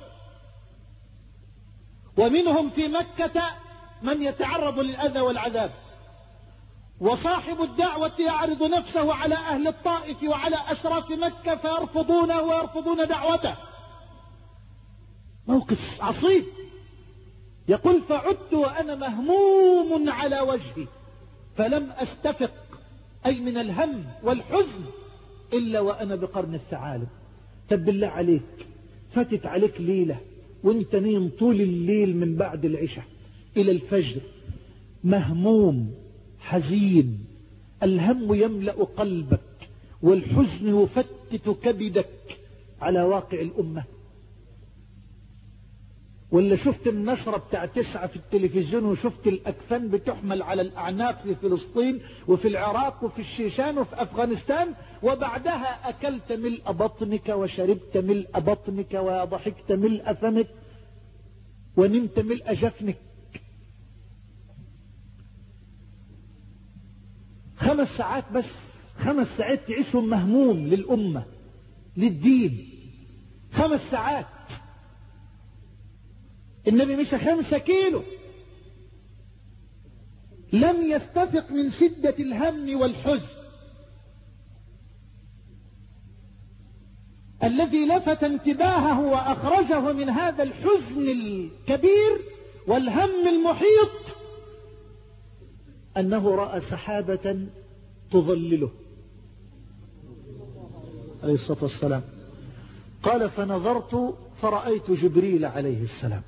ومنهم في مكة من يتعرض للأذى والعذاب، وصاحب الدعوة يعرض نفسه على أهل الطائف وعلى أشراف مكة فيرفضونه ويرفضون دعوته. موقف عصيب. يقول: فعدت وأنا مهموم على وجهي فلم أستفق أي من الهم والحزن إلا وأنا بقرن الثعالب. طب بالله عليك، فاتت عليك ليلة وانت نيم طول الليل من بعد العشاء إلى الفجر مهموم حزين، الهم يملأ قلبك والحزن يفتت كبدك على واقع الأمة. ولا شفت النشرة بتاع تسعة في التلفزيون وشفت الأكفان بتحمل على الأعناق في فلسطين وفي العراق وفي الشيشان وفي أفغانستان، وبعدها أكلت ملء بطنك وشربت ملء بطنك وضحكت ملء فمك ونمت ملء جفنك. خمس ساعات بس، خمس ساعات تعيشهم مهموم للأمة للدين، خمس ساعات. النبي مشى خمسة كيلو لم يستفق من شدة الهم والحزن الذي لفت انتباهه وأخرجه من هذا الحزن الكبير والهم المحيط أنه رأى سحابة تظلله عليه الصلاة والسلام. قال فنظرت فرأيت جبريل عليه السلام.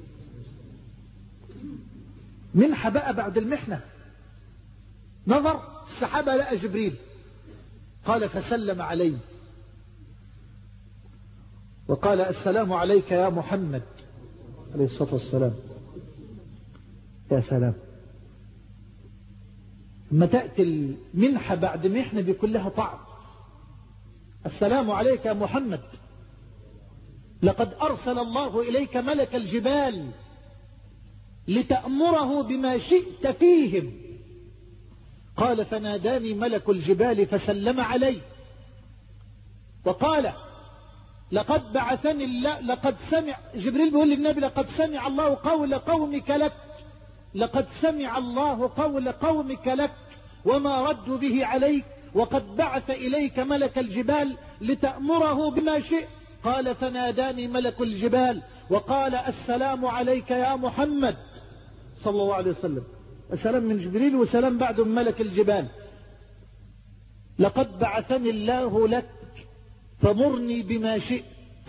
منحة بقى بعد المحنة، نظر السحابة لقى جبريل. قال فسلم علي وقال السلام عليك يا محمد عليه الصلاة والسلام. يا سلام، لما تأتي المنحة بعد محنة بيكون لها طعم. السلام عليك يا محمد، لقد أرسل الله إليك ملك الجبال لتأمره بما شئت فيهم. قال فناداني ملك الجبال فسلم علي وقال لقد بعثني الله، لقد سمع جبريل بيقول للنبي لقد سمع الله قول قومك لك، لقد سمع الله قول قومك لك وما ردوا به عليك، وقد بعث إليك ملك الجبال لتأمره بما شئت. قال فناداني ملك الجبال وقال السلام عليك يا محمد صلى الله عليه وسلم. السلام من جبريل وسلام بعده من ملك الجبال. لقد بعثني الله لك فمرني بما شئت.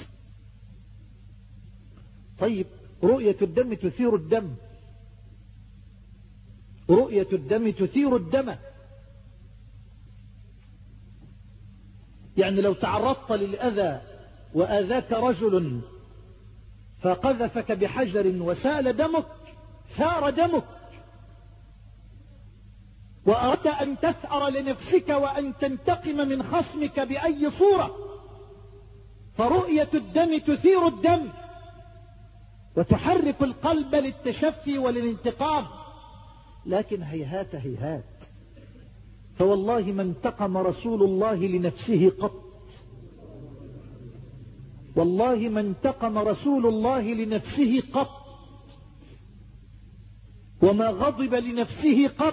طيب، رؤية الدم تثير الدم، رؤية الدم تثير الدم. يعني لو تعرضت للأذى وآذاك رجل فقذفك بحجر وسال دمك، ثار دمك، وأردت أن تثأر لنفسك وأن تنتقم من خصمك بأي صورة، فرؤية الدم تثير الدم وتحرك القلب للتشفي وللانتقام. لكن هيهات هيهات، فوالله ما انتقم رسول الله لنفسه قط، والله ما انتقم رسول الله لنفسه قط، وما غضب لنفسه قط،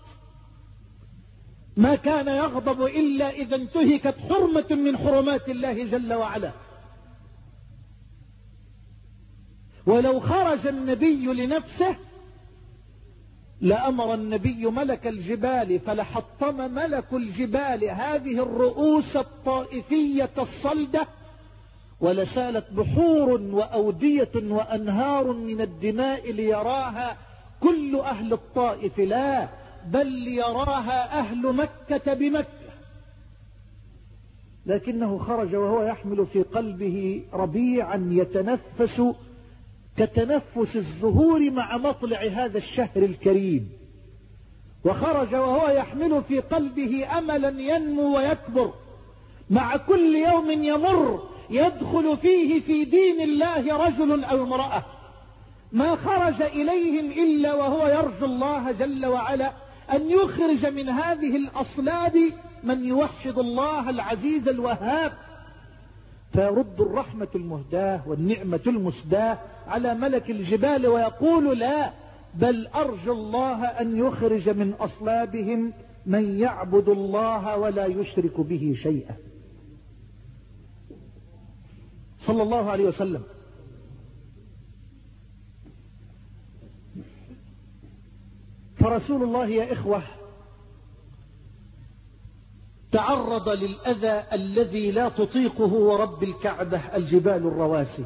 ما كان يغضب إلا إذا انتهكت حرمة من حرمات الله جل وعلا. ولو خرج النبي لنفسه لأمر النبي ملك الجبال فلحطم ملك الجبال هذه الرؤوس الطائفية الصلدة، ولسالت بحور وأودية وأنهار من الدماء ليراها كل أهل الطائف، لا بل ليراها أهل مكة بمكة. لكنه خرج وهو يحمل في قلبه ربيعا يتنفس كتنفس الزهور مع مطلع هذا الشهر الكريم، وخرج وهو يحمل في قلبه أملا ينمو ويكبر مع كل يوم يمر يدخل فيه في دين الله رجل أو امرأة. ما خرج إليهم إلا وهو يرجو الله جل وعلا أن يخرج من هذه الأصلاب من يوحد الله العزيز الوهاب، فيرد الرحمة المهداة والنعمة المسداة على ملك الجبال ويقول لا، بل أرجو الله أن يخرج من أصلابهم من يعبد الله ولا يشرك به شيئا. صلى الله عليه وسلم. فرسول الله يا إخوة تعرض للأذى الذي لا تطيقه ورب الكعبة الجبال الرواسي،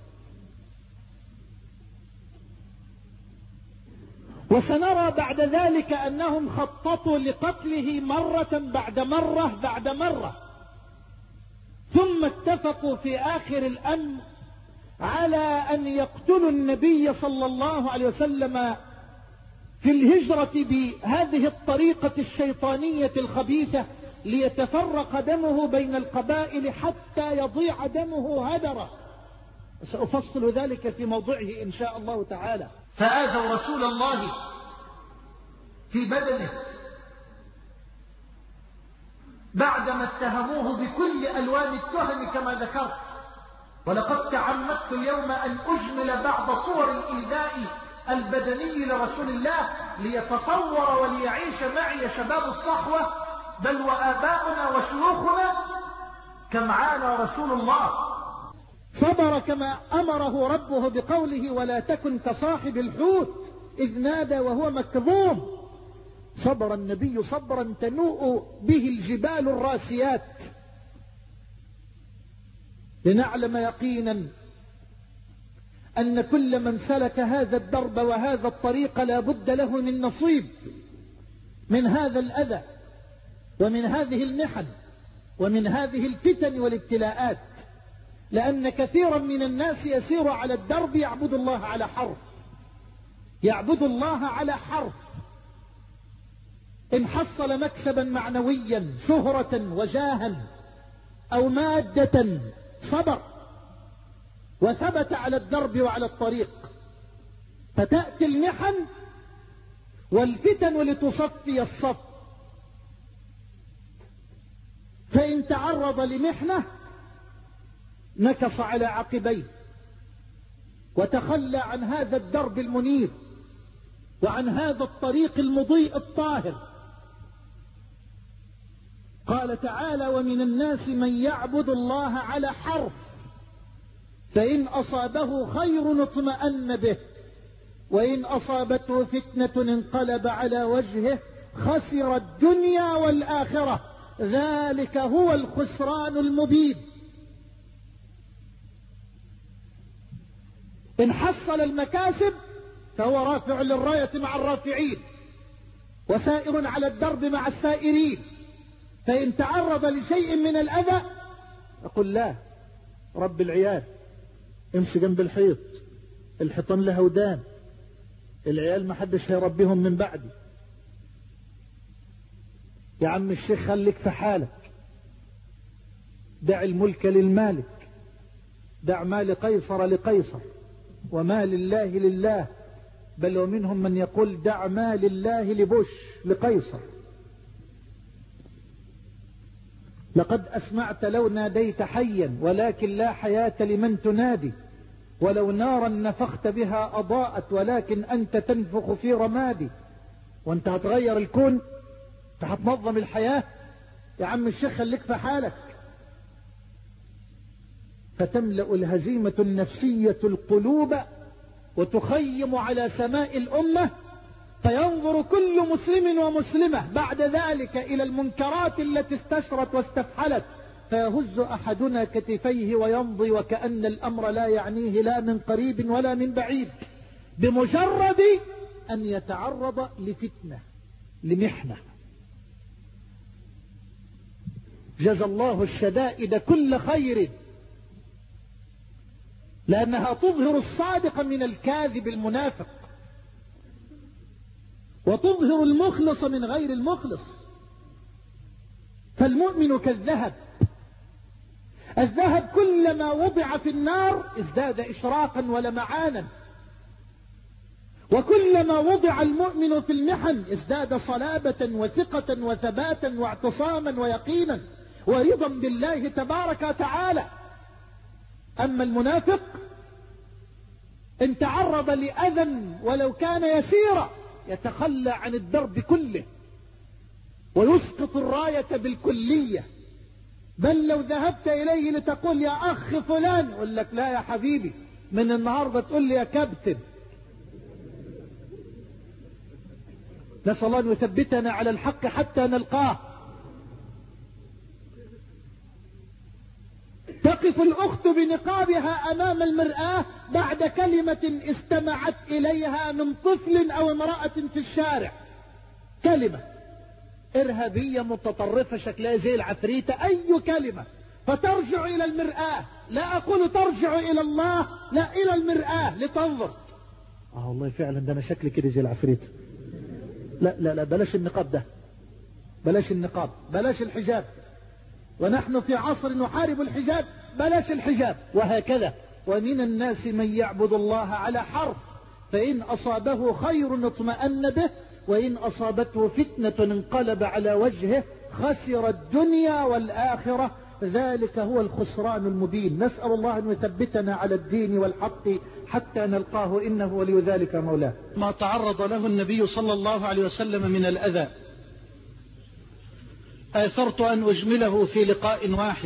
وسنرى بعد ذلك أنهم خططوا لقتله مرة بعد مرة بعد مرة، ثم اتفقوا في آخر الأمر على أن يقتلوا النبي صلى الله عليه وسلم في الهجرة بهذه الطريقة الشيطانية الخبيثة ليتفرق دمه بين القبائل حتى يضيع دمه هدرا. سأفصل ذلك في موضعه إن شاء الله تعالى. فآذوا رسول الله في بدنه بعدما اتهموه بكل ألوان التهم كما ذكرت، ولقد تعمدت اليوم أن أجمل بعض صور الإيذاء البدني لرسول الله ليتصور وليعيش معي شباب الصحوة بل وآباؤنا وشيوخنا كم عانى رسول الله. صبر كما أمره ربه بقوله ولا تكن كصاحب الحوت إذ نادى وهو مكظوم. صبر النبي صبرا تنوء به الجبال الراسيات، لنعلم يقينا أن كل من سلك هذا الدرب وهذا الطريق لا بد له من نصيب من هذا الأذى ومن هذه المحن ومن هذه الفتن والابتلاءات، لأن كثيرا من الناس يسير على الدرب يعبد الله على حرف، يعبد الله على حرف. إن حصل مكسبا معنويا شهرة وجاها أو مادة صبر وثبت على الدرب وعلى الطريق، فتأتي المحن والفتن لتصفي الصف. فإن تعرض لمحنة نكص على عقبيه وتخلى عن هذا الدرب المنير وعن هذا الطريق المضيء الطاهر. قال تعالى ومن الناس من يعبد الله على حرف فإن أصابه خير اطمأن به وإن أصابته فتنة انقلب على وجهه خسر الدنيا والآخرة ذلك هو الخسران المبين. إن حصل المكاسب فهو رافع للراية مع الرافعين وسائر على الدرب مع السائرين. فإن تعرض لشيء من الأذى أقول لا، رب العيال امشي جنب الحيط، الحيطان له ودان، العيال ما حدش هيربيهم من بعدي، يا عم الشيخ خليك في حالك، دع الملك للمالك، دع ما لقيصر لقيصر وما لله لله، بل ومنهم من يقول دع ما لله لبوش لقيصر. لقد أسمعت لو ناديت حيا ولكن لا حياة لمن تنادي، ولو نارا نفخت بها أضاءت ولكن أنت تنفخ في رمادي. وانت هتغير الكون، انت هتنظم الحياة، يا عم الشيخ خليك في حالك. فتملأ الهزيمة النفسية القلوب وتخيم على سماء الأمة، فينظر كل مسلم ومسلمة بعد ذلك إلى المنكرات التي استشرت واستفحلت، فيهز أحدنا كتفيه ويمضي وكأن الأمر لا يعنيه لا من قريب ولا من بعيد، بمجرد أن يتعرض لفتنة لمحنة. جزى الله الشدائد كل خير، لأنها تظهر الصادق من الكاذب المنافق، وتظهر المخلص من غير المخلص. فالمؤمن كالذهب، الذهب كلما وضع في النار ازداد إشراقا ولمعانا، وكلما وضع المؤمن في المحن ازداد صلابة وثقة وثباتا واعتصاما ويقينا ورضا بالله تبارك وتعالى. أما المنافق إن تعرض لأذى ولو كان يسيرا يتخلى عن الدرب كله ويسقط الراية بالكلية، بل لو ذهبت إليه لتقول يا أخ فلان يقول لك لا يا حبيبي، من النهاردة تقول لي يا كابتن. نسأل الله أن يثبتنا على الحق حتى نلقاه. تقف الأخت بنقابها أمام المرآة بعد كلمة استمعت إليها من طفل أو امرأة في الشارع، كلمة إرهابية متطرفة شكلها زي العفريتة، أي كلمة، فترجع إلى المرآة. لا أقول ترجع إلى الله، لا، إلى المرآة لتنظر. آه والله فعلا ده أنا شكلي كده زي العفريتة. لا لا لا، بلاش النقاب ده، بلاش النقاب، بلاش الحجاب، ونحن في عصر نحارب الحجاب، بلاش الحجاب. وهكذا ومن الناس من يعبد الله على حرف فإن أصابه خير اطمأن به وإن أصابته فتنة انقلب على وجهه خسر الدنيا والآخرة ذلك هو الخسران المبين. نسأل الله أن يثبتنا على الدين والحق حتى نلقاه، إنه ولي ذلك مولاه. ما تعرض له النبي صلى الله عليه وسلم من الأذى آثرت أن أجمله في لقاء واحد،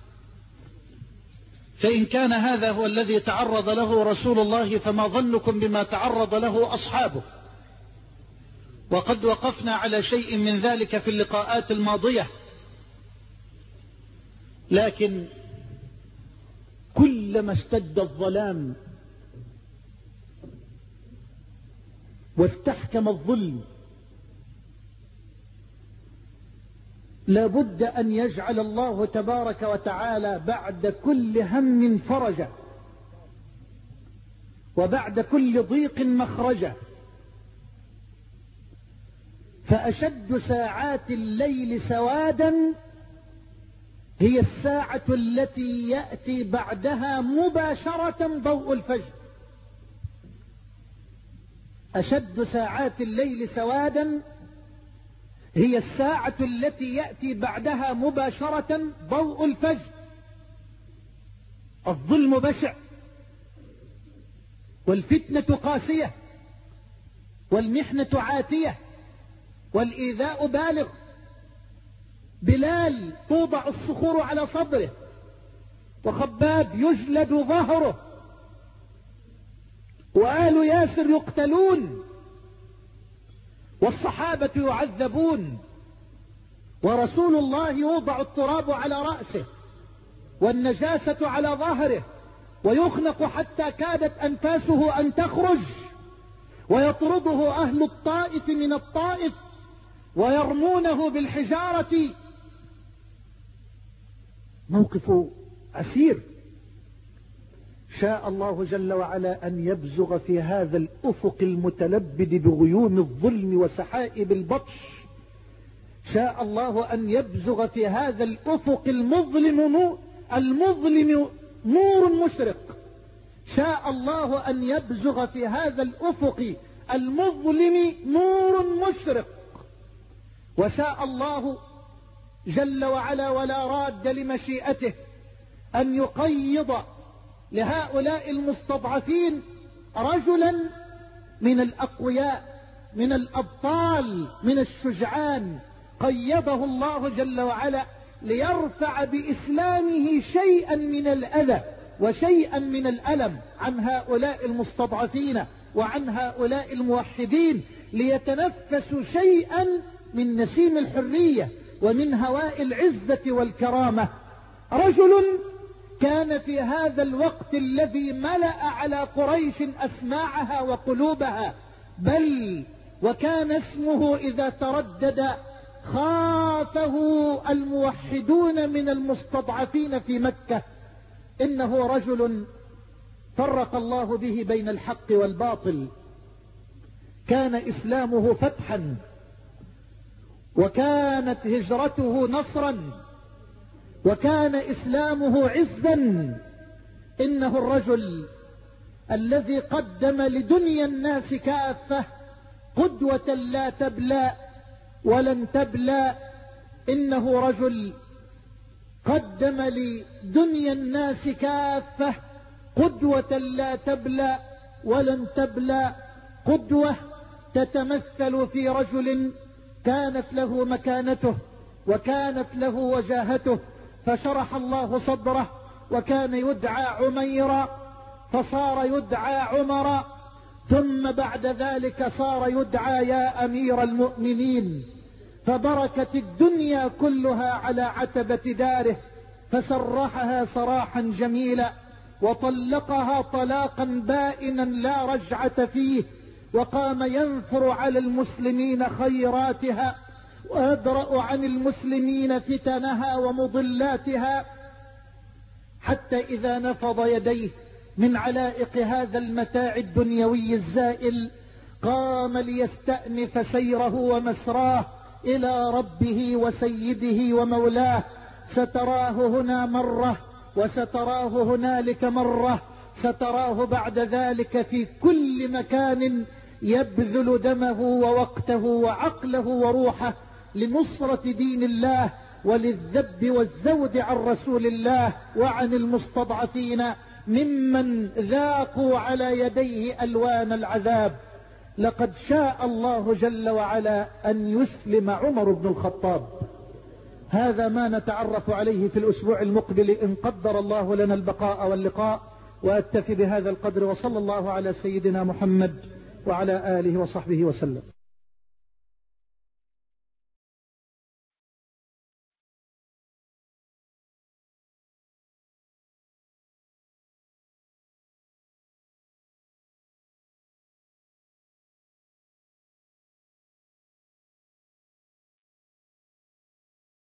فإن كان هذا هو الذي تعرض له رسول الله فما ظنكم بما تعرض له أصحابه؟ وقد وقفنا على شيء من ذلك في اللقاءات الماضية، لكن كلما اشتد الظلام واستحكم الظلم لابد أن يجعل الله تبارك وتعالى بعد كل هم فرجا، وبعد كل ضيق مخرجا. فأشد ساعات الليل سوادا هي الساعة التي يأتي بعدها مباشرة ضوء الفجر. أشد ساعات الليل سوادا هي الساعة التي يأتي بعدها مباشرة ضوء الفجر. الظلم بشع، والفتنة قاسية، والمحنة عاتية، والإيذاء بالغ. بلال توضع الصخور على صدره، وخباب يجلد ظهره، وآل ياسر يقتلون، والصحابة يعذبون، ورسول الله يوضع التراب على رأسه والنجاسة على ظهره، ويخنق حتى كادت أنفاسه أن تخرج، ويطرده أهل الطائف من الطائف ويرمونه بالحجارة. موقف عسير. شاء الله جل وعلا أن يبزغ في هذا الأفق المتلبد بغيوم الظلم وسحائب البطش، شاء الله أن يبزغ في هذا الأفق المظلم نور, المظلم نور مشرق. شاء الله أن يبزغ في هذا الأفق المظلم نور مشرق. وشاء الله جل وعلا ولا راد لمشيئته أن يقيض لهؤلاء المستضعفين رجلا من الأقوياء، من الأبطال، من الشجعان، قيضه الله جل وعلا ليرفع بإسلامه شيئا من الأذى وشيئا من الألم عن هؤلاء المستضعفين وعن هؤلاء الموحدين، ليتنفسوا شيئا من نسيم الحرية ومن هواء العزة والكرامة. رجل كان في هذا الوقت الذي ملأ على قريش أسماعها وقلوبها، بل وكان اسمه إذا تردد خافه الموحدون من المستضعفين في مكة. إنه رجل فرق الله به بين الحق والباطل. كان إسلامه فتحا، وكانت هجرته نصرا، وكان إسلامه عزا. إنه الرجل الذي قدم لدنيا الناس كافة قدوة لا تبلى ولن تبلى. إنه رجل قدم لدنيا الناس كافة قدوة لا تبلى ولن تبلى. قدوة تتمثل في رجل كانت له مكانته وكانت له وجاهته، فشرح الله صدره، وكان يدعى عميرا فصار يدعى عمرا، ثم بعد ذلك صار يدعى يا أمير المؤمنين. فبركت الدنيا كلها على عتبة داره، فسرحها سراحا جميلا، وطلقها طلاقا بائنا لا رجعة فيه، وقام ينثر على المسلمين خيراتها، ويدرأ عن المسلمين فتنها ومضلاتها، حتى إذا نفض يديه من علائق هذا المتاع الدنيوي الزائل قام ليستأنف سيره ومسراه إلى ربه وسيده ومولاه. ستراه هنا مرة، وستراه هنالك مرة، ستراه بعد ذلك في كل مكان يبذل دمه ووقته وعقله وروحه لنصرة دين الله وللذب والزود عن رسول الله وعن المستضعفين ممن ذاقوا على يديه ألوان العذاب. لقد شاء الله جل وعلا أن يسلم عمر بن الخطاب. هذا ما نتعرف عليه في الأسبوع المقبل إن قدر الله لنا البقاء واللقاء. وأكتفي بهذا القدر، وصلى الله على سيدنا محمد وعلى آله وصحبه وسلم.